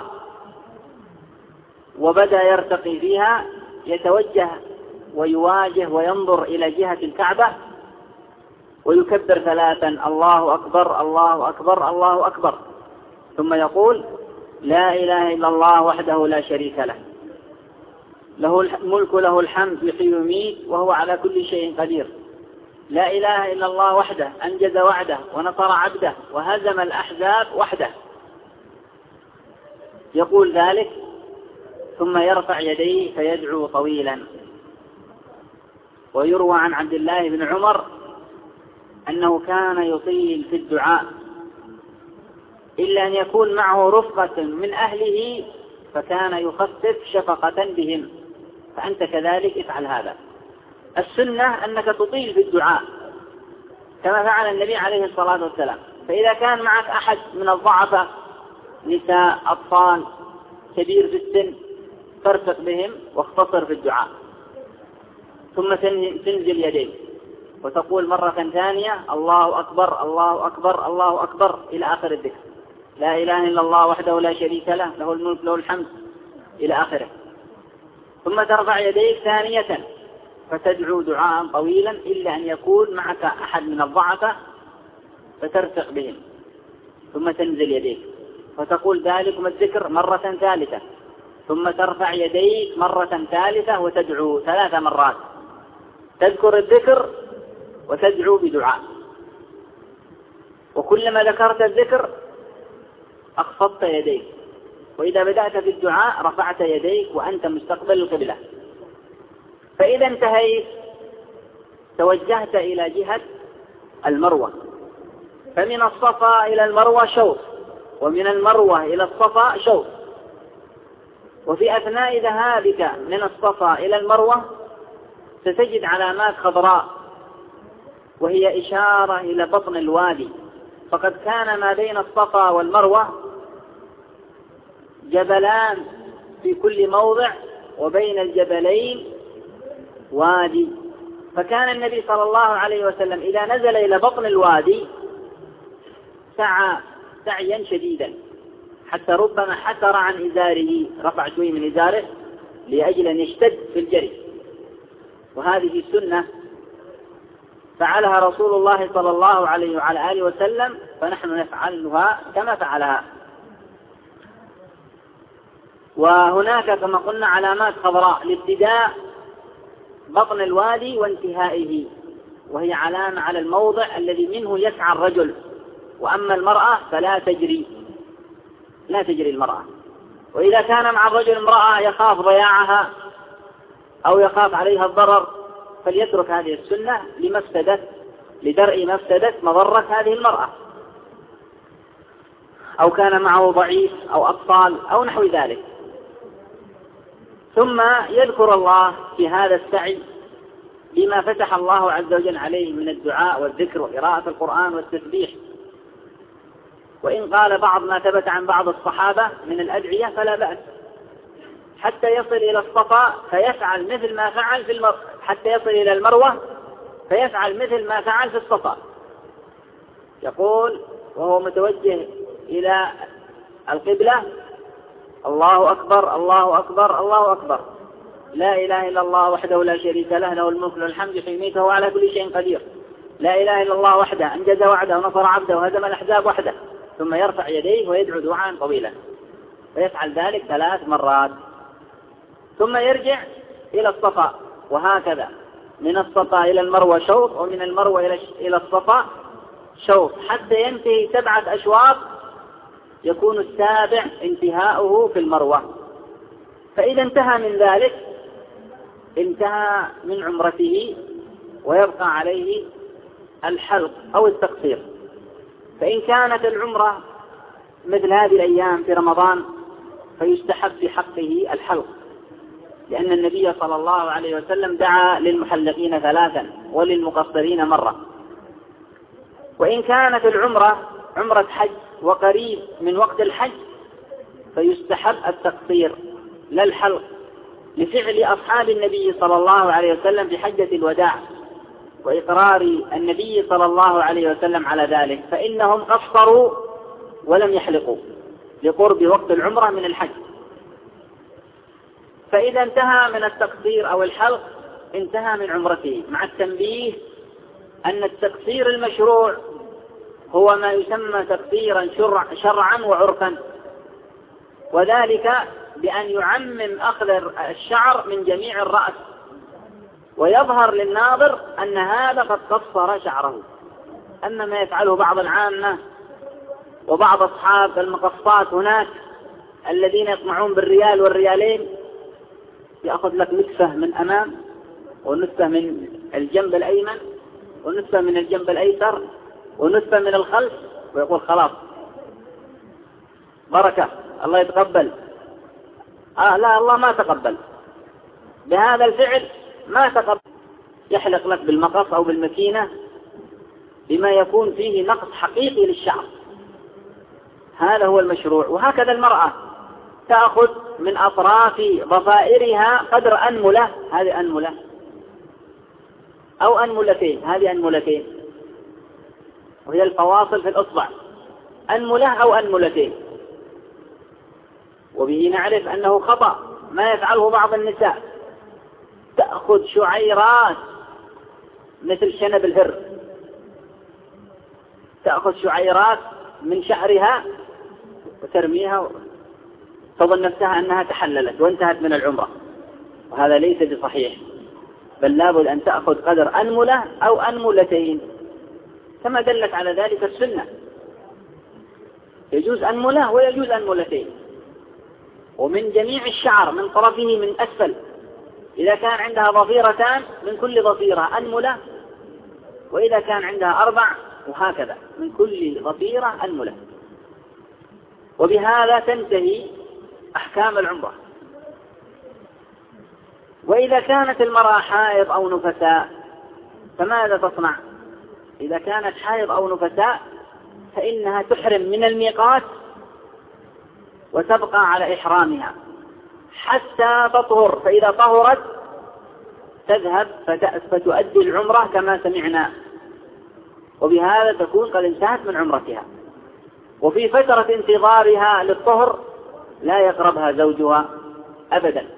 وبدأ يرتقي فيها يتوجه ويواجه وينظر إلى جهة الكعبة ويكبر ثلاثا: الله أكبر الله أكبر الله أكبر، ثم يقول: لا إله إلا الله وحده لا شريك له، له الملك له الحمد يحيي ويميت وهو على كل شيء قدير، لا إله إلا الله وحده أنجز وعده ونصر عبده وهزم الأحزاب وحده. يقول ذلك ثم يرفع يديه فيدعو طويلا. ويروى عن عبد الله بن عمر أنه كان يطيل في الدعاء إلا أن يكون معه رفقة من أهله فكان يخفف شفقة بهم، فأنت كذلك افعل هذا. السنة أنك تطيل في الدعاء كما فعل النبي عليه الصلاة والسلام. فإذا كان معك أحد من الضعفاء، نساء، أطفال، كبير في السن، فارفق بهم واختصر في الدعاء، ثم تنزل يديك وتقول مرة ثانية: الله أكبر الله أكبر الله أكبر إلى آخر الذكر، لا إله إلا الله وحده لا شريك له، له الملك له الحمد إلى آخره. ثم ترفع يديك ثانية فتدعو دعاء طويلا إلا أن يكون معك أحد من الضعفاء فترفق بهم، ثم تنزل يديك وتقول ذلكم الذكر مرة ثالثة، ثم ترفع يديك مرة ثالثة وتدعو 3 مرات، تذكر الذكر وتدعو بدعاء. وكلما ذكرت الذكر أخفضت يديك، وإذا بدأت في الدعاء رفعت يديك وأنت مستقبل القبلة. فإذا انتهيت توجهت إلى جهة المروة، فمن الصفا إلى المروة شوط، ومن المروة إلى الصفا شوط. وفي أثناء ذهابك من الصفا إلى المروة ستجد علامات خضراء وهي إشارة إلى بطن الوادي، فقد كان ما بين الصفا والمروة جبلان في كل موضع وبين الجبلين وادي. فكان النبي صلى الله عليه وسلم إذا نزل إلى بطن الوادي سعى سعيا شديدا حتى ربما حسر عن إزاره، رفع شوي من إزاره لأجل أن يشتد في الجري. وهذه السنة فعلها رسول الله صلى الله عليه وعلى آله وسلم، فنحن نفعلها كما فعلها. وهناك كما قلنا علامات خضراء لابتداء بطن الوادي وانتهائه، وهي علامة على الموضع الذي منه يسعى الرجل. وأما المرأة فلا تجري، لا تجري المرأة. وإذا كان مع الرجل امرأة يخاف ضياعها أو يخاف عليها الضرر فليترك هذه السنة لدرء مفسدة مضرة هذه المرأة، أو كان معه ضعيف أو أطفال أو نحو ذلك. ثم يذكر الله في هذا السعي بما فتح الله عز وجل عليه من الدعاء والذكر وقراءة القرآن والتسبيح. وإن قال بعض ما ثبت عن بعض الصحابة من الأدعية فلا بأس، حتى يصل إلى الصفا فيفعل مثل ما فعل في المروة، حتى يصل إلى المروة فيفعل مثل ما فعل في الصفا. يقول وهو متوجه إلى القبلة: الله أكبر الله أكبر الله أكبر، لا إله إلا الله وحده لا شريك له، له الملك له الحمد يحيي ويميت وهو على كل شيء قدير، لا إله إلا الله وحده أنجز وعده ونصر عبده وهزم الأحزاب وحده. ثم يرفع يديه ويدعو دعاء طويلا، ويفعل ذلك 3 مرات، ثم يرجع إلى الصفا، وهكذا من الصفا إلى المروة شوط، ومن المروة إلى الصفا شوط، حتى ينتهي 7 أشواط يكون السابع انتهاؤه في المروة. فإذا انتهى من ذلك انتهى من عمرته، ويبقى عليه الحلق أو التقصير. فإن كانت العمرة مثل هذه الأيام في رمضان فيستحب في حقه الحلق، لأن النبي صلى الله عليه وسلم دعا للمحلقين 3 وللمقصرين مرة. وإن كانت العمرة عمرة حج وقريب من وقت الحج فيستحب التقصير لا الحلق، لفعل أصحاب النبي صلى الله عليه وسلم في حجة الوداع وإقرار النبي صلى الله عليه وسلم على ذلك، فإنهم قصروا ولم يحلقوا لقرب وقت العمرة من الحج. فإذا انتهى من التقصير أو الحلق انتهى من عمرته، مع التنبيه أن التقصير المشروع هو ما يسمى تقصيرا شرعا وعرفا، وذلك بأن يعمم أخذ الشعر من جميع الرأس، ويظهر للناظر أن هذا قد قصر شعره. أما ما يفعله بعض العامة وبعض أصحاب المقصات هناك الذين يطمعون بالريال والريالين، يأخذ لك نصفه من أمام ونصفه من الجنب الأيمن ونصفه من الجنب الأيسر ونصفه من الخلف، ويقول خلاص بركة الله يتقبل. لا، الله ما تقبل بهذا الفعل، ما تقبل. يحلق لك بالمقص أو بالمكينة بما يكون فيه نقص حقيقي للشعر، هذا هو المشروع. وهكذا المرأة تأخذ من أطراف ضفائرها قدر أنملة، هذه أنملة، أو أنملتين، هذه أنملتين، وهي الفواصل في الأصبع، أنملة أو أنملتين. وبه نعرف أنه خطأ ما يفعله بعض النساء، تأخذ شعيرات مثل شنب الهر، تأخذ شعيرات من شعرها وترميها، تظن نفسها أنها تحللت وانتهت من العمرة، وهذا ليس بصحيح، بل لابد أن تأخذ قدر أنملة أو أنملتين كما دلت على ذلك السنة. يجوز أنملة ويجوز أنملتين، ومن جميع الشعر من طرفه من أسفل، إذا كان عندها ضفيرتان من كل ضفيرة أنملة، وإذا كان عندها 4 وهكذا من كل ضفيرة أنملة. وبهذا تنتهي أحكام العمرة. وإذا كانت المرأة حائض أو نفساء فماذا تصنع؟ إذا كانت حائض أو نفساء فإنها تحرم من الميقات وتبقى على إحرامها حتى تطهر، فإذا طهرت تذهب فتؤدي العمرة كما سمعنا، وبهذا تكون قد انتهت من عمرتها. وفي فترة انتظارها للطهر لا يقربها زوجها أبدا.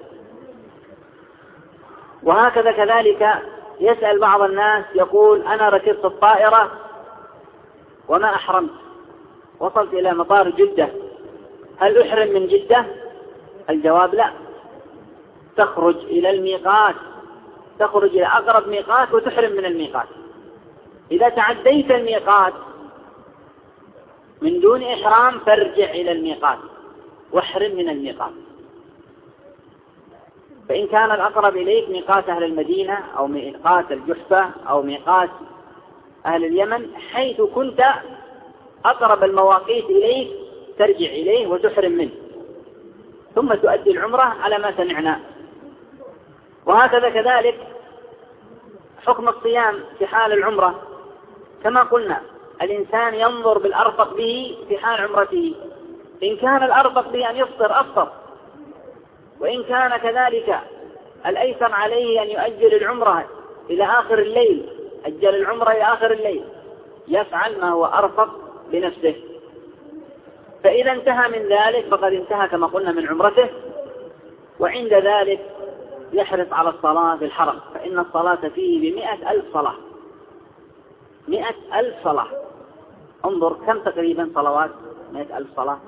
وهكذا كذلك يسأل بعض الناس يقول أنا ركبت الطائرة وما أحرمت، وصلت إلى مطار جدة، هل أحرم من جدة؟ الجواب لا، تخرج إلى الميقات، تخرج إلى أقرب ميقات وتحرم من الميقات. إذا تعديت الميقات من دون إحرام فارجع إلى الميقات واحرم من الميقات. فإن كان الأقرب إليك ميقات أهل المدينة أو ميقات الجحفة أو ميقات أهل اليمن، حيث كنت أقرب المواقيت إليك ترجع إليه وتحرم منه، ثم تؤدي العمرة على ما سمعنا. وهكذا كذلك حكم الصيام في حال العمرة، كما قلنا الإنسان ينظر بالأرفق به في حال عمرته، إن كان الأرفق به أن يفطر أفطر، وإن كان كذلك الأيسر عليه أن يؤجل العمرة إلى آخر الليل، أجل العمرة إلى آخر الليل، يفعل ما هو أرفق بنفسه. فإذا انتهى من ذلك فقد انتهى كما قلنا من عمرته. وعند ذلك يحرص على الصلاة في الحرم، فإن الصلاة فيه ب100,000 صلاة، 100,000 صلاة. انظر كم تقريبا صلوات 100,000 صلاة.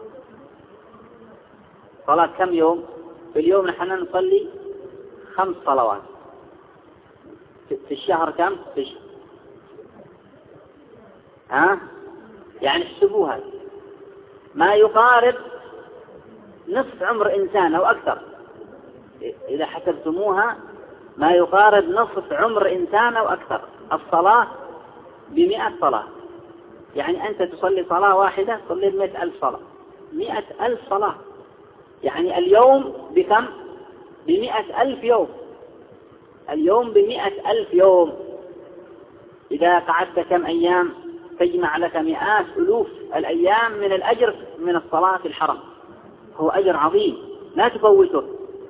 صلاة كم يوم؟ في اليوم نحن نصلي 5 صلوات، في الشهر كم؟ يعني احسبوها ما يقارب نصف عمر إنسان أو أكثر، إذا حسبتموها ما يقارب نصف عمر إنسان أو أكثر. الصلاة ب100 صلاة، يعني أنت تصلي صلاة واحدة تصلي 100,000 صلاة، 100,000 صلاة، يعني اليوم بكم؟ ب100,000 يوم، اليوم ب100,000 يوم. إذا قعدت كم أيام تجمع لك مئات ألوف الأيام من الأجر من الصلاة في الحرم، هو أجر عظيم لا تفوته.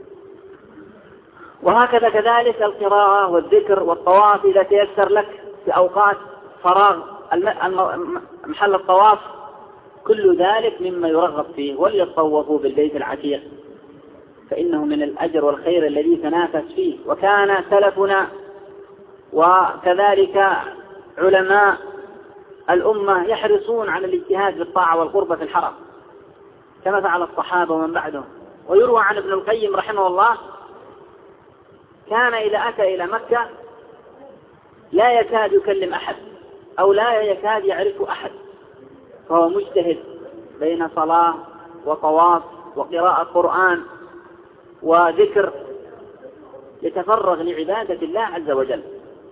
وهكذا كذلك القراءة والذكر والطواف إذا تيسر لك في أوقات فراغ محل الطواف، كل ذلك مما يرغب فيه. وليطوفوا بالبيت العتيق فإنه من الأجر والخير الذي تنافس فيه. وكان سلفنا وكذلك علماء الأمة يحرصون على الاجتهاد بالطاعة والقربة في الحرم كما فعل الصحابة ومن بعدهم. ويروى عن ابن القيم رحمه الله كان إذا أتى إلى مكة لا يكاد يكلم أحد أو لا يكاد يعرف أحد، فهو مجتهد بين صلاة وطواف وقراءة قرآن وذكر، يتفرغ لعبادة الله عز وجل.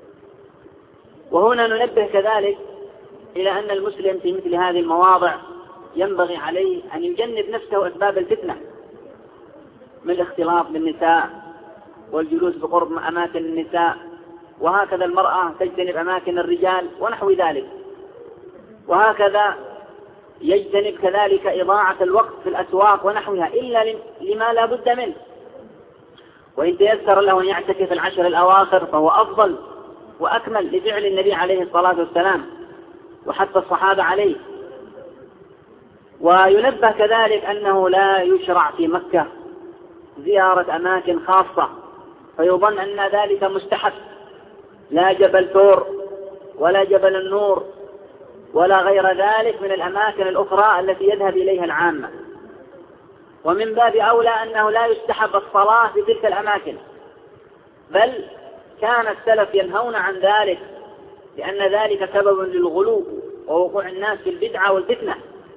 وهنا ننبه كذلك إلى أن المسلم في مثل هذه المواضع ينبغي عليه أن يجنب نفسه أسباب الفتنة من الاختلاط بالنساء والجلوس بقرب أماكن النساء، وهكذا المرأة تجتنب أماكن الرجال ونحو ذلك. وهكذا يجتنب كذلك إضاعة الوقت في الأسواق ونحوها إلا لما لا بد منه. وإن تيسر له أن يعتكف 10 الأواخر فهو أفضل وأكمل لفعل النبي عليه الصلاة والسلام وحتى الصحابة عليه. وينبه كذلك أنه لا يشرع في مكة زيارة أماكن خاصة فيظن أن ذلك مستحب، لا جبل تور ولا جبل النور ولا غير ذلك من الأماكن الأخرى التي يذهب إليها العامة. ومن باب أولى أنه لا يستحب الصلاة في تلك الأماكن، بل كان السلف ينهون عن ذلك لأن ذلك سبب للغلو ووقوع الناس في البدعة والفتنة.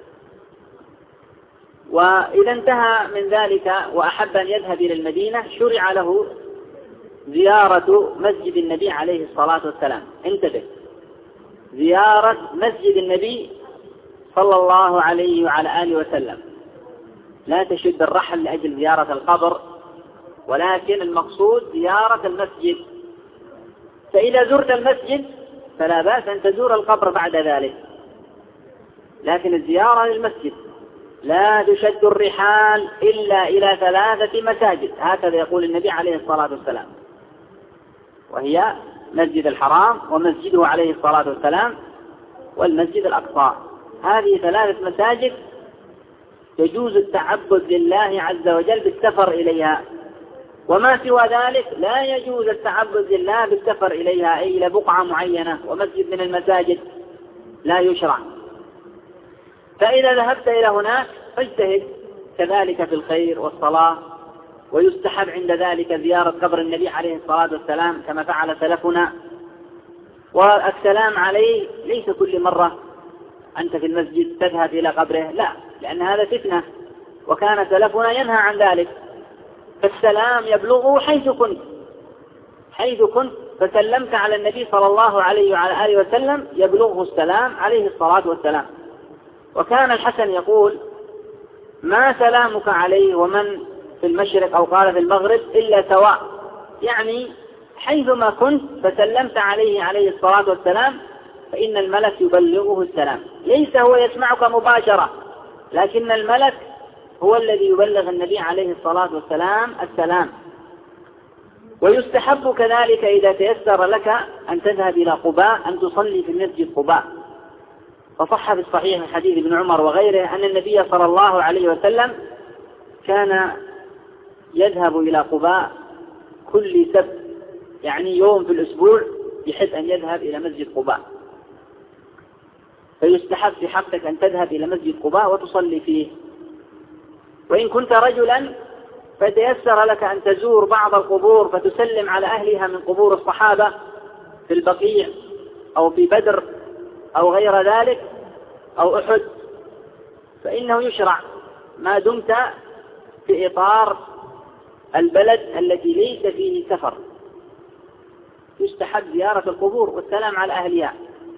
وإذا انتهى من ذلك وأحب أن يذهب إلى المدينة شرع له زيارة مسجد النبي عليه الصلاة والسلام. انتبه، زيارة مسجد النبي صلى الله عليه وعلى آله وسلم، لا تشد الرحل لأجل زيارة القبر، ولكن المقصود زيارة المسجد. فإذا زرت المسجد فلا بأس أن تزور القبر بعد ذلك، لكن الزيارة للمسجد لا تشد الرحال إلا إلى 3 مساجد، هكذا يقول النبي عليه الصلاة والسلام، وهي مسجد الحرام ومسجده عليه الصلاة والسلام والمسجد الأقصى. هذه 3 مساجد يجوز التعبد لله عز وجل بالسفر إليها، وما سوى ذلك لا يجوز التعبد لله بالسفر إليها أي إلى بقعة معينة ومسجد من المساجد لا يشرع. فإذا ذهبت إلى هناك فاجتهد كذلك في الخير والصلاة، ويستحب عند ذلك زيارة قبر النبي عليه الصلاة والسلام كما فعل سلفنا. والسلام عليه ليس كل مرة أنت في المسجد تذهب إلى قبره، لا، لأن هذا فتنة، وكان سلفنا ينهى عن ذلك. فالسلام يبلغه حيث كنت فسلمت على النبي صلى الله عليه وعلى آله وسلم يبلغه السلام عليه الصلاة والسلام. وكان الحسن يقول: ما سلامك عليه ومن في المشرق أو قال في المغرب إلا سواء، يعني حيثما كنت فسلمت عليه الصلاة والسلام فإن الملك يبلغه السلام، ليس هو يسمعك مباشرة، لكن الملك هو الذي يبلغ النبي عليه الصلاة والسلام السلام. ويستحب كذلك إذا تيسر لك أن تذهب إلى قباء أن تصلي في مسجد قباء، فصح في الصحيح حديث ابن عمر وغيره أن النبي صلى الله عليه وسلم كان يذهب إلى قباء كل سبت، يعني يوم في الأسبوع بحيث أن يذهب إلى مسجد قباء. فيستحب في حقك أن تذهب إلى مسجد قباء وتصلي فيه. وإن كنت رجلا فتيسر لك أن تزور بعض القبور فتسلم على أهلها من قبور الصحابة في البقيع أو في بدر أو غير ذلك أو أحد، فإنه يشرع ما دمت في إطار البلد التي ليس فيه سفر، يستحب زيارة القبور والسلام على أهلها.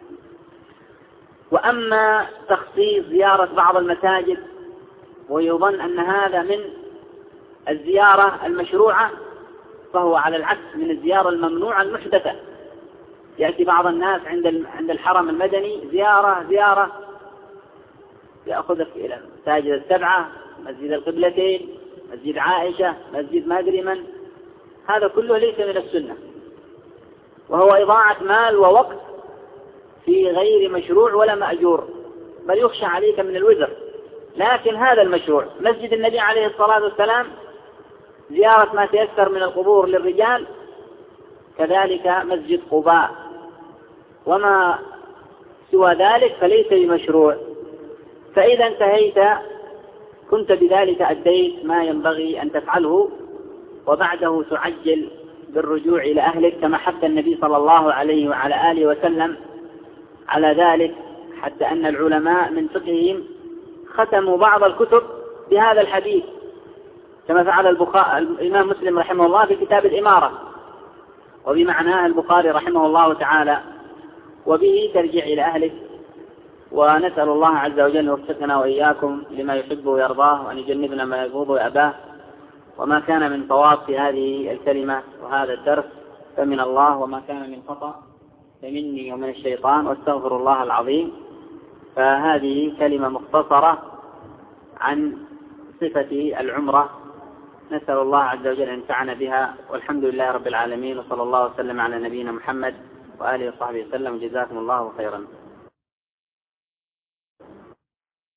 وأما تخصيص زيارة بعض المساجد ويظن أن هذا من الزيارة المشروعة، فهو على العكس من الزيارة الممنوعة المحدثة. يأتي بعض الناس عند الحرم المدني زيارة يأخذك إلى المساجد السبعة، مسجد القبلتين، مسجد عائشة، مسجد ما أدري من. هذا كله ليس من السنة، وهو إضاعة مال ووقت في غير مشروع ولا مأجور، بل يخشى عليك من الوزر. لكن هذا المشروع مسجد النبي عليه الصلاة والسلام، زيارة ما تيسر من القبور للرجال، كذلك مسجد قباء، وما سوى ذلك فليس بمشروع. فإذا انتهيت كنت بذلك أديت ما ينبغي أن تفعله، وبعده تعجل بالرجوع إلى أهلك، كما حث النبي صلى الله عليه وعلى آله وسلم على ذلك، حتى أن العلماء من فقههم ختموا بعض الكتب بهذا الحديث، كما فعل الإمام مسلم رحمه الله في كتاب الإمارة، وبمعناه البخاري رحمه الله تعالى. وبه ترجع إلى أهلك، ونسأل الله عز وجل أن يوفقنا وإياكم لما يحب ويرضاه، وأن يجنبنا ما يبغض ويأباه. وما كان من صواب في هذه الكلمة وهذا الدرس فمن الله، وما كان من خطأ فمني ومن الشيطان، واستغفر الله العظيم. فهذه كلمة مختصرة عن صفة العمرة، نسأل الله عز وجل أن ينفعنا بها، والحمد لله رب العالمين، وصلى الله وسلم على نبينا محمد وآله وصحبه وسلم. جزاكم الله خيرا.